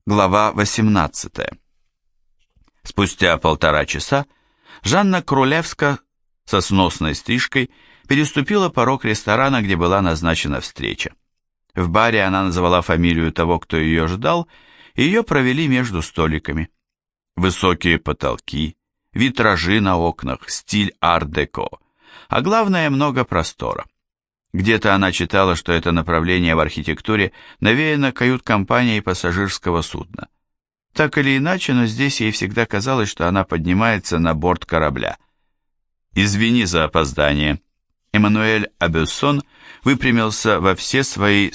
Глава 18. Спустя 1,5 часа Жанна Крулевска со сносной стрижкой переступила порог ресторана, где была назначена встреча. В баре она назвала фамилию того, кто ее ждал, и ее провели между столиками. Высокие потолки, витражи на окнах, стиль ар-деко, а главное, много простора. Где-то она читала, что это направление в архитектуре навеяно кают-компанией пассажирского судна. Так или иначе, но здесь ей всегда казалось, что она поднимается на борт корабля. «Извини за опоздание». Эммануэль Абюссон выпрямился во все свои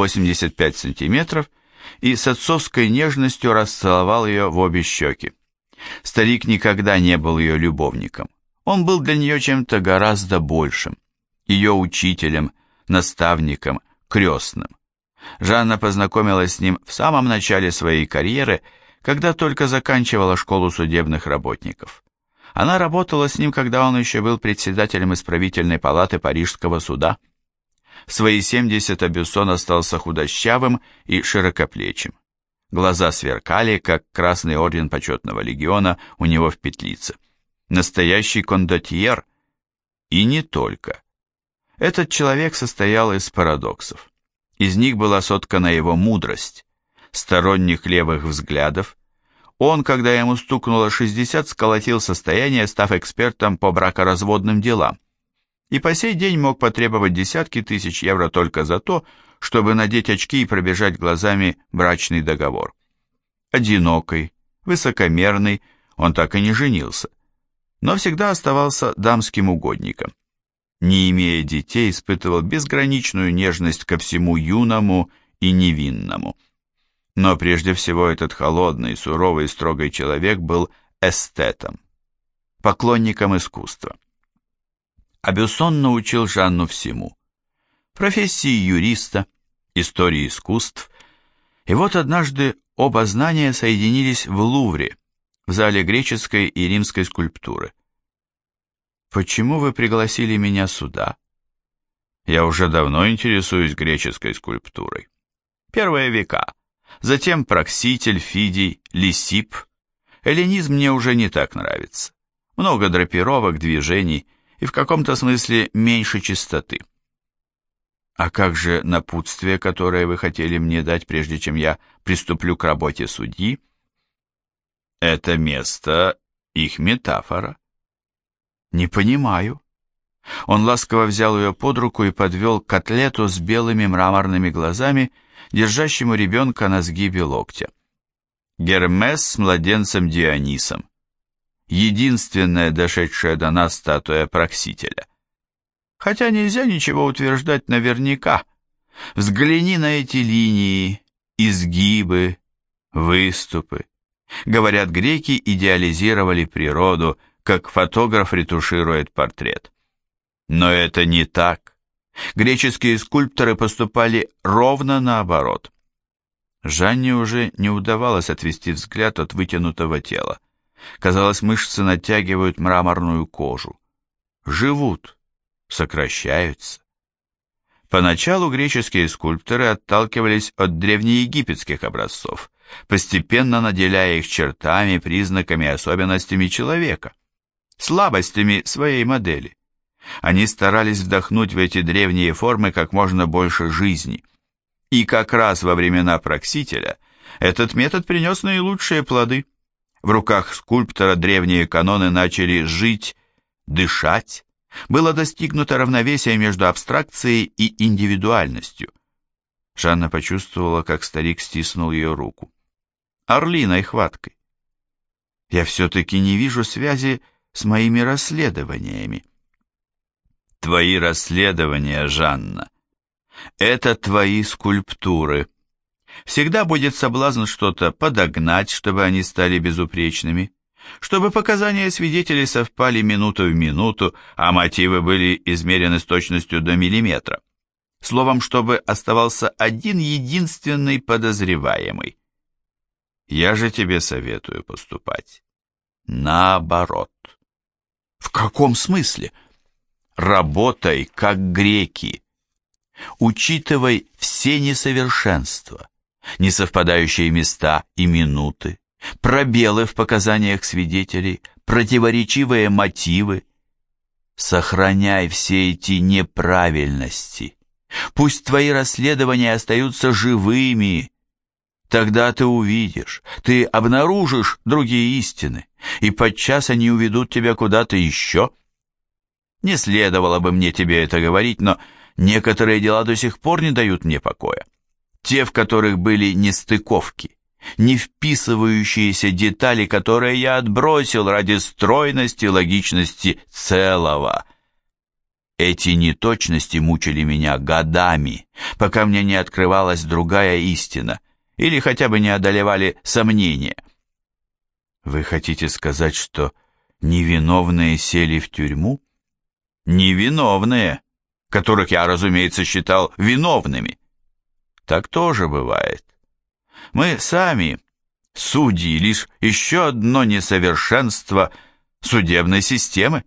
185 сантиметров и с отцовской нежностью расцеловал ее в обе щеки. Старик никогда не был ее любовником. Он был для нее чем-то гораздо большим. Ее учителем, наставником, крестным. Жанна познакомилась с ним в самом начале своей карьеры, когда только заканчивала школу судебных работников. Она работала с ним, когда он еще был председателем исправительной палаты Парижского суда. В свои 70 Абюссон остался худощавым и широкоплечим. Глаза сверкали, как красный орден почетного легиона у него в петлице. Настоящий кондотьер. И не только. Этот человек состоял из парадоксов. Из них была соткана его мудрость, сторонних левых взглядов. Он, когда ему стукнуло 60, сколотил состояние, став экспертом по бракоразводным делам. И по сей день мог потребовать десятки тысяч евро только за то, чтобы надеть очки и пробежать глазами брачный договор. Одинокий, высокомерный, он так и не женился, но всегда оставался дамским угодником. Не имея детей, испытывал безграничную нежность ко всему юному и невинному. Но прежде всего этот холодный, суровый и строгий человек был эстетом, поклонником искусства. Абюссон научил Жанну всему: профессии юриста, истории искусств. И вот однажды оба знания соединились в Лувре, в зале греческой и римской скульптуры. «Почему вы пригласили меня сюда?» «Я уже давно интересуюсь греческой скульптурой. Первые века, затем Прокситель, Фидий, Лисип. Эллинизм мне уже не так нравится. Много драпировок, движений и в каком-то смысле меньше чистоты». «А как же напутствие, которое вы хотели мне дать, прежде чем я приступлю к работе судьи?» «Это место — их метафора». «Не понимаю». Он ласково взял ее под руку и подвел к атлету с белыми мраморными глазами, держащему ребенка на сгибе локтя. Гермес с младенцем Дионисом. Единственная дошедшая до нас статуя Проксителя. Хотя нельзя ничего утверждать наверняка. Взгляни на эти линии, изгибы, выступы. Говорят, греки идеализировали природу, как фотограф ретуширует портрет. Но это не так. Греческие скульпторы поступали ровно наоборот. Жанне уже не удавалось отвести взгляд от вытянутого тела. Казалось, мышцы натягивают мраморную кожу. Живут, сокращаются. Поначалу греческие скульпторы отталкивались от древнеегипетских образцов, постепенно наделяя их чертами, признаками, особенностями человека, слабостями своей модели. Они старались вдохнуть в эти древние формы как можно больше жизни. И как раз во времена Проксителя этот метод принес наилучшие плоды. В руках скульптора древние каноны начали жить, дышать. Было достигнуто равновесие между абстракцией и индивидуальностью. Жанна почувствовала, как старик стиснул ее руку. Орлиной хваткой. «Я все-таки не вижу связи с моими расследованиями». «Твои расследования, Жанна, это твои скульптуры. Всегда будет соблазн что-то подогнать, чтобы они стали безупречными, чтобы показания свидетелей совпали минуту в минуту, а мотивы были измерены с точностью до миллиметра. Словом, чтобы оставался один единственный подозреваемый. Я же тебе советую поступать наоборот». «В каком смысле?» «Работай, как греки. Учитывай все несовершенства, несовпадающие места и минуты, пробелы в показаниях свидетелей, противоречивые мотивы. Сохраняй все эти неправильности. Пусть твои расследования остаются живыми. Тогда ты увидишь, ты обнаружишь другие истины, и подчас они уведут тебя куда-то еще. Не следовало бы мне тебе это говорить, но некоторые дела до сих пор не дают мне покоя. Те, в которых были нестыковки, не вписывающиеся детали, которые я отбросил ради стройности и логичности целого. Эти неточности мучили меня годами, пока мне не открывалась другая истина, или хотя бы не одолевали сомнения. Вы хотите сказать, что невиновные сели в тюрьму? Невиновные, которых я, разумеется, считал виновными. Так тоже бывает. Мы сами, судьи, лишь еще одно несовершенство судебной системы.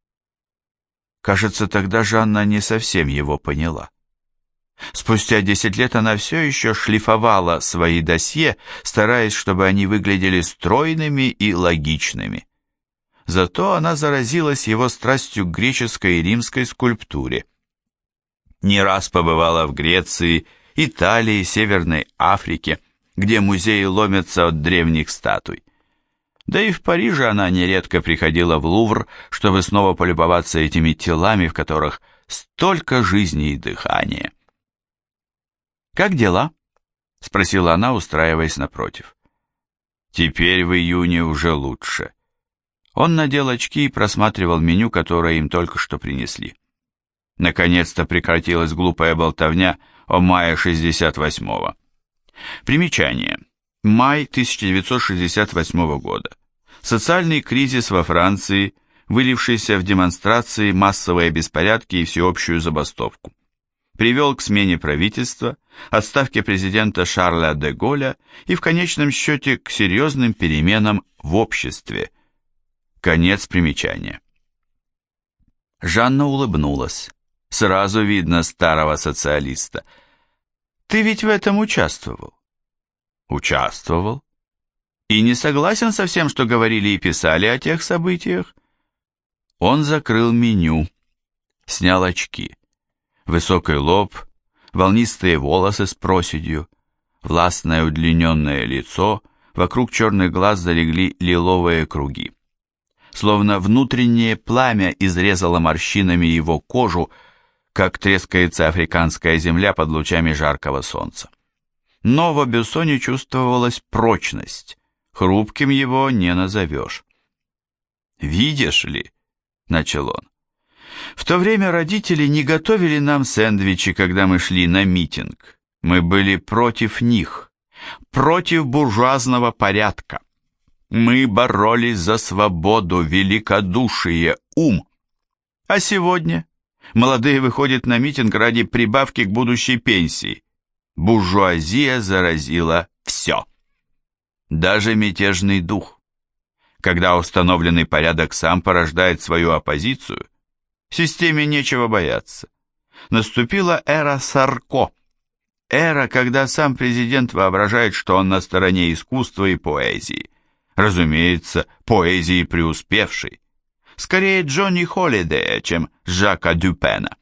Кажется, тогда Жанна не совсем его поняла. Спустя 10 лет она все еще шлифовала свои досье, стараясь, чтобы они выглядели стройными и логичными. Зато она заразилась его страстью к греческой и римской скульптуре. Не раз побывала в Греции, Италии, Северной Африке, где музеи ломятся от древних статуй. Да и в Париже она нередко приходила в Лувр, чтобы снова полюбоваться этими телами, в которых столько жизни и дыхания. «Как дела?» — спросила она, устраиваясь напротив. «Теперь в июне уже лучше». Он надел очки и просматривал меню, которое им только что принесли. Наконец-то прекратилась глупая болтовня о мае 68-го. Примечание. Май 1968 года. Социальный кризис во Франции, вылившийся в демонстрации, массовые беспорядки и всеобщую забастовку, привел к смене правительства, отставке президента Шарля де Голля и в конечном счете к серьезным переменам в обществе. Конец примечания. Жанна улыбнулась. Сразу видно старого социалиста. «Ты ведь в этом участвовал?» «Участвовал. И не согласен со всем, что говорили и писали о тех событиях?» Он закрыл меню, снял очки. Высокий лоб, волнистые волосы с проседью, властное удлиненное лицо, вокруг черных глаз залегли лиловые круги. Словно внутреннее пламя изрезало морщинами его кожу, как трескается африканская земля под лучами жаркого солнца. Но в Бессоне чувствовалась прочность, хрупким его не назовешь. «Видишь ли», — начал он, — «в то время родители не готовили нам сэндвичи, когда мы шли на митинг. Мы были против них, против буржуазного порядка. Мы боролись за свободу, великодушие, ум. А сегодня молодые выходят на митинг ради прибавки к будущей пенсии. Буржуазия заразила все. Даже мятежный дух. Когда установленный порядок сам порождает свою оппозицию, системе нечего бояться. Наступила эра Сарко. Эра, когда сам президент воображает, что он на стороне искусства и поэзии. Разумеется, поэзии преуспевшей. Скорее Джонни Холидея, чем Жака Дюпена.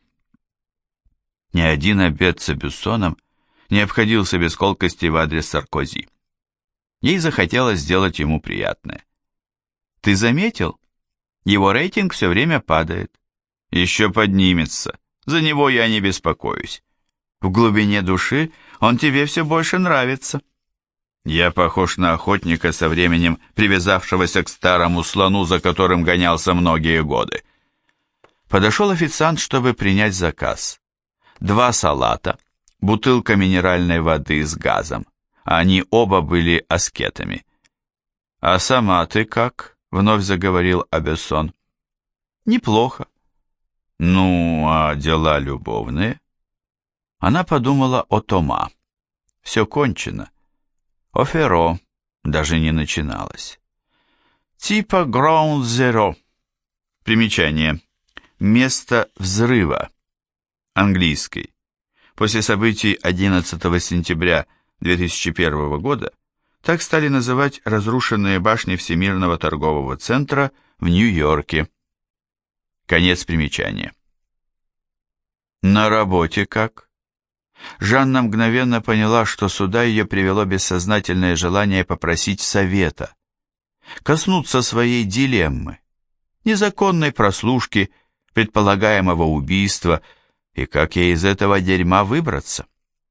Ни один обед с Бюссоном не обходился без колкости в адрес Саркози. Ей захотелось сделать ему приятное. «Ты заметил? Его рейтинг все время падает. Еще поднимется. За него я не беспокоюсь. В глубине души он тебе все больше нравится». Я похож на охотника со временем, привязавшегося к старому слону, за которым гонялся многие годы. Подошел официант, чтобы принять заказ. 2 салата, бутылка минеральной воды с газом. Они оба были аскетами. «А сама ты как?» — вновь заговорил Абессон. «Неплохо». «Ну, а дела любовные?» Она подумала о Тома. «Все кончено». О Ферро даже не начиналось. Типа Ground Zero. Примечание. Место взрыва. Английский. После событий 11 сентября 2001 года так стали называть разрушенные башни Всемирного торгового центра в Нью-Йорке. Конец примечания. На работе как? Жанна мгновенно поняла, что сюда ее привело бессознательное желание попросить совета, коснуться своей дилеммы, незаконной прослушки, предполагаемого убийства, и как ей из этого дерьма выбраться.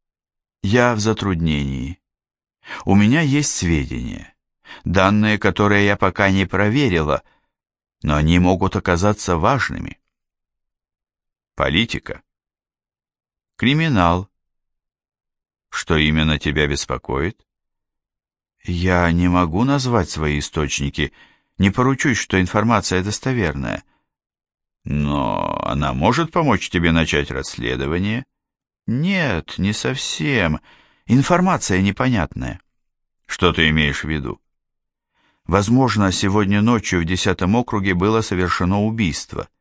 Я в затруднении. У меня есть сведения, данные, которые я пока не проверила, но они могут оказаться важными. Политика. Криминал. Что именно тебя беспокоит? Я не могу назвать свои источники, не поручусь, что информация достоверная. Но она может помочь тебе начать расследование? Нет, не совсем. Информация непонятная. Что ты имеешь в виду? Возможно, сегодня ночью в 10-м округе было совершено убийство.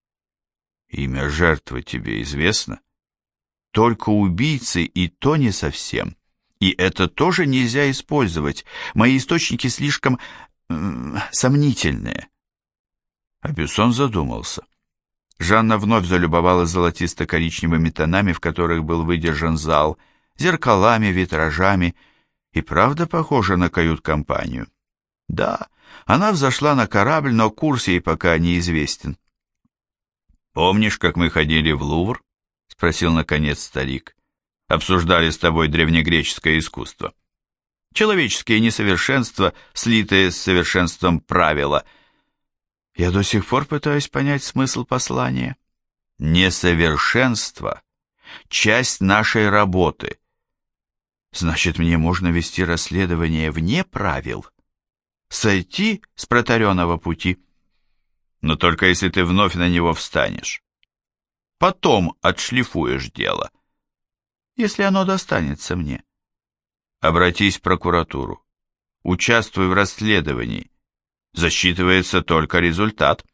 Имя жертвы тебе известно? Только убийцы, и то не совсем. И это тоже нельзя использовать. Мои источники слишком сомнительные. А Бессон задумался. Жанна вновь залюбовалась золотисто-коричневыми тонами, в которых был выдержан зал, зеркалами, витражами, и правда похожа на кают-компанию. Да, она взошла на корабль, но курс ей пока неизвестен. «Помнишь, как мы ходили в Лувр?» — спросил наконец старик. «Обсуждали с тобой древнегреческое искусство. Человеческие несовершенства, слитые с совершенством правила. Я до сих пор пытаюсь понять смысл послания. Несовершенство — часть нашей работы. Значит, мне можно вести расследование вне правил? Сойти с протаренного пути? Но только если ты вновь на него встанешь. Потом отшлифуешь дело. Если оно достанется мне. Обратись в прокуратуру. Участвуй в расследовании. Засчитывается только результат.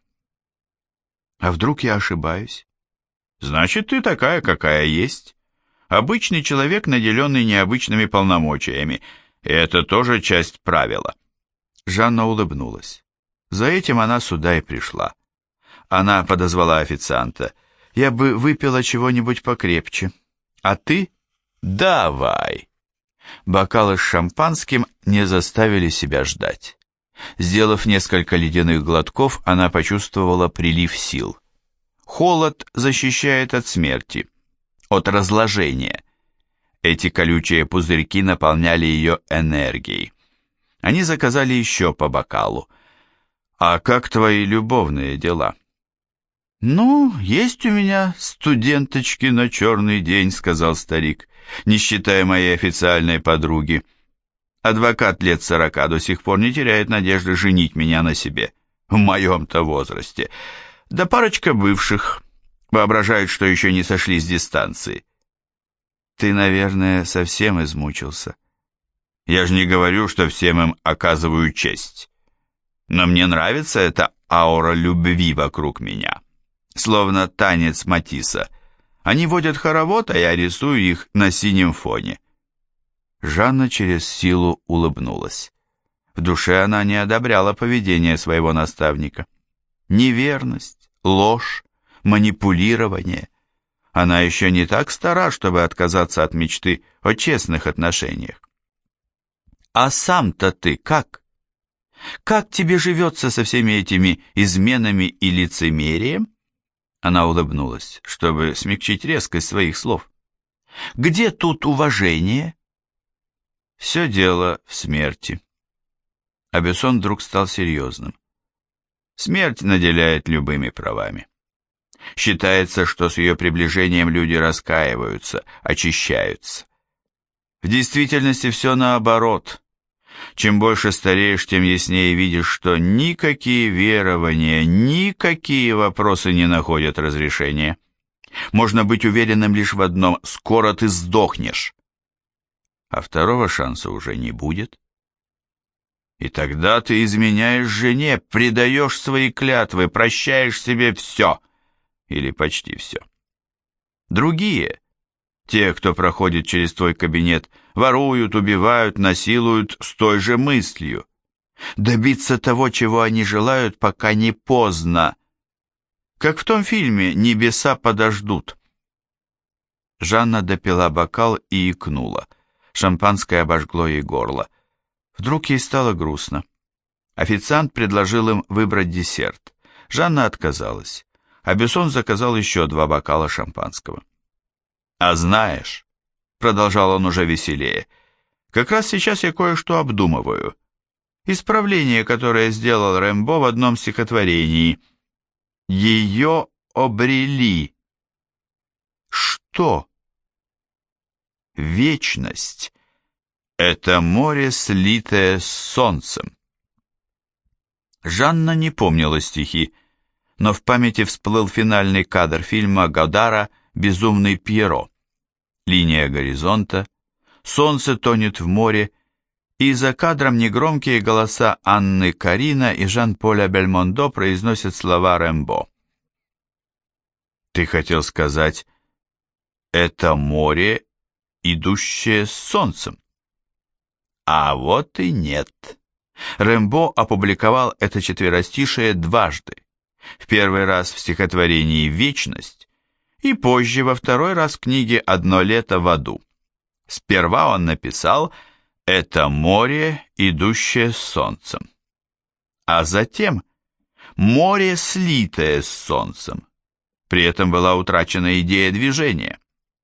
А вдруг я ошибаюсь? Значит, ты такая, какая есть. Обычный человек, наделенный необычными полномочиями. И это тоже часть правила. Жанна улыбнулась. За этим она сюда и пришла. Она подозвала официанта. Я бы выпила чего-нибудь покрепче. А ты? Давай. Бокалы с шампанским не заставили себя ждать. Сделав несколько ледяных глотков, она почувствовала прилив сил. Холод защищает от смерти, от разложения. Эти колючие пузырьки наполняли ее энергией. Они заказали еще по бокалу. «А как твои любовные дела?» «Ну, есть у меня студенточки на черный день», — сказал старик, «не считая моей официальной подруги. Адвокат лет 40 до сих пор не теряет надежды женить меня на себе, в моем-то возрасте. Да парочка бывших воображают, что еще не сошли с дистанции». «Ты, наверное, совсем измучился». «Я же не говорю, что всем им оказываю честь. Но мне нравится эта аура любви вокруг меня. Словно танец Матисса. Они водят хоровод, а я рисую их на синем фоне». Жанна через силу улыбнулась. В душе она не одобряла поведение своего наставника. Неверность, ложь, манипулирование. Она еще не так стара, чтобы отказаться от мечты о честных отношениях. «А сам-то ты как? Как тебе живется со всеми этими изменами и лицемерием?» Она улыбнулась, чтобы смягчить резкость своих слов. «Где тут уважение?» «Все дело в смерти». А Бессон вдруг стал серьезным. Смерть наделяет любыми правами. Считается, что с ее приближением люди раскаиваются, очищаются. В действительности все наоборот. Чем больше стареешь, тем яснее видишь, что никакие верования, никакие вопросы не находят разрешения. Можно быть уверенным лишь в одном: скоро ты сдохнешь. А второго шанса уже не будет. И тогда ты изменяешь жене, предаешь свои клятвы, прощаешь себе все, или почти все. Другие, Те, кто проходит через твой кабинет, воруют, убивают, насилуют с той же мыслью. Добиться того, чего они желают, пока не поздно. Как в том фильме «Небеса подождут». Жанна допила бокал и икнула. Шампанское обожгло ей горло. Вдруг ей стало грустно. Официант предложил им выбрать десерт. Жанна отказалась, а Бессон заказал еще 2 бокала шампанского. «А знаешь», — продолжал он уже веселее, — «как раз сейчас я кое-что обдумываю. Исправление, которое сделал Рэмбо в одном стихотворении. Ее обрели». Что? Вечность — это море, слитое с солнцем. Жанна не помнила стихи, но в памяти всплыл финальный кадр фильма Годара «Безумный Пьеро». Линия горизонта, солнце тонет в море, и за кадром негромкие голоса Анны Карина и Жан-Поля Бельмондо произносят слова Рэмбо. «Ты хотел сказать, это море, идущее с солнцем?» А вот и нет. Рэмбо опубликовал это четверостишее дважды. В первый раз в стихотворении «Вечность» и позже во второй раз в книге «Одно лето в аду». Сперва он написал «Это море, идущее с солнцем», а затем «Море, слитое с солнцем». При этом была утрачена идея движения.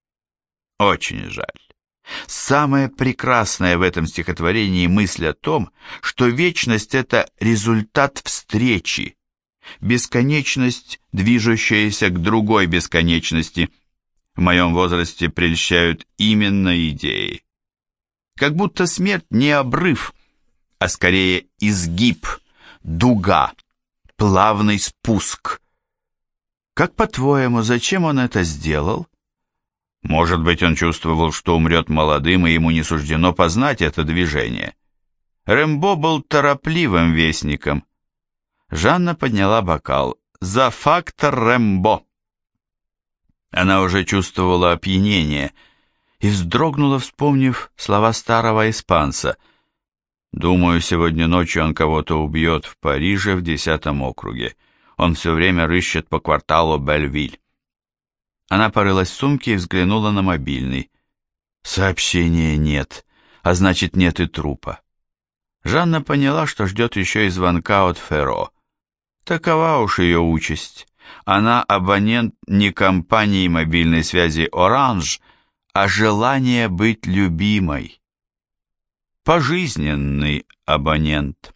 Очень жаль. Самое прекрасное в этом стихотворении мысль о том, что вечность — это результат встречи, бесконечность, движущаяся к другой бесконечности. В моем возрасте прельщают именно идеи. Как будто смерть не обрыв, а скорее изгиб, дуга, плавный спуск. Как по-твоему, зачем он это сделал? Может быть, он чувствовал, что умрет молодым, и ему не суждено познать это движение. Рэмбо был торопливым вестником. Жанна подняла бокал. «За фактор Рэмбо!» Она уже чувствовала опьянение и вздрогнула, вспомнив слова старого испанца. «Думаю, сегодня ночью он кого-то убьет в Париже в 10-м округе. Он все время рыщет по кварталу Бельвиль». Она порылась в сумке и взглянула на мобильный. Сообщения нет, а значит, нет и трупа. Жанна поняла, что ждет еще и звонка от Ферро. Такова уж ее участь. Она абонент не компании мобильной связи «Оранж», а желание быть любимой. Пожизненный абонент.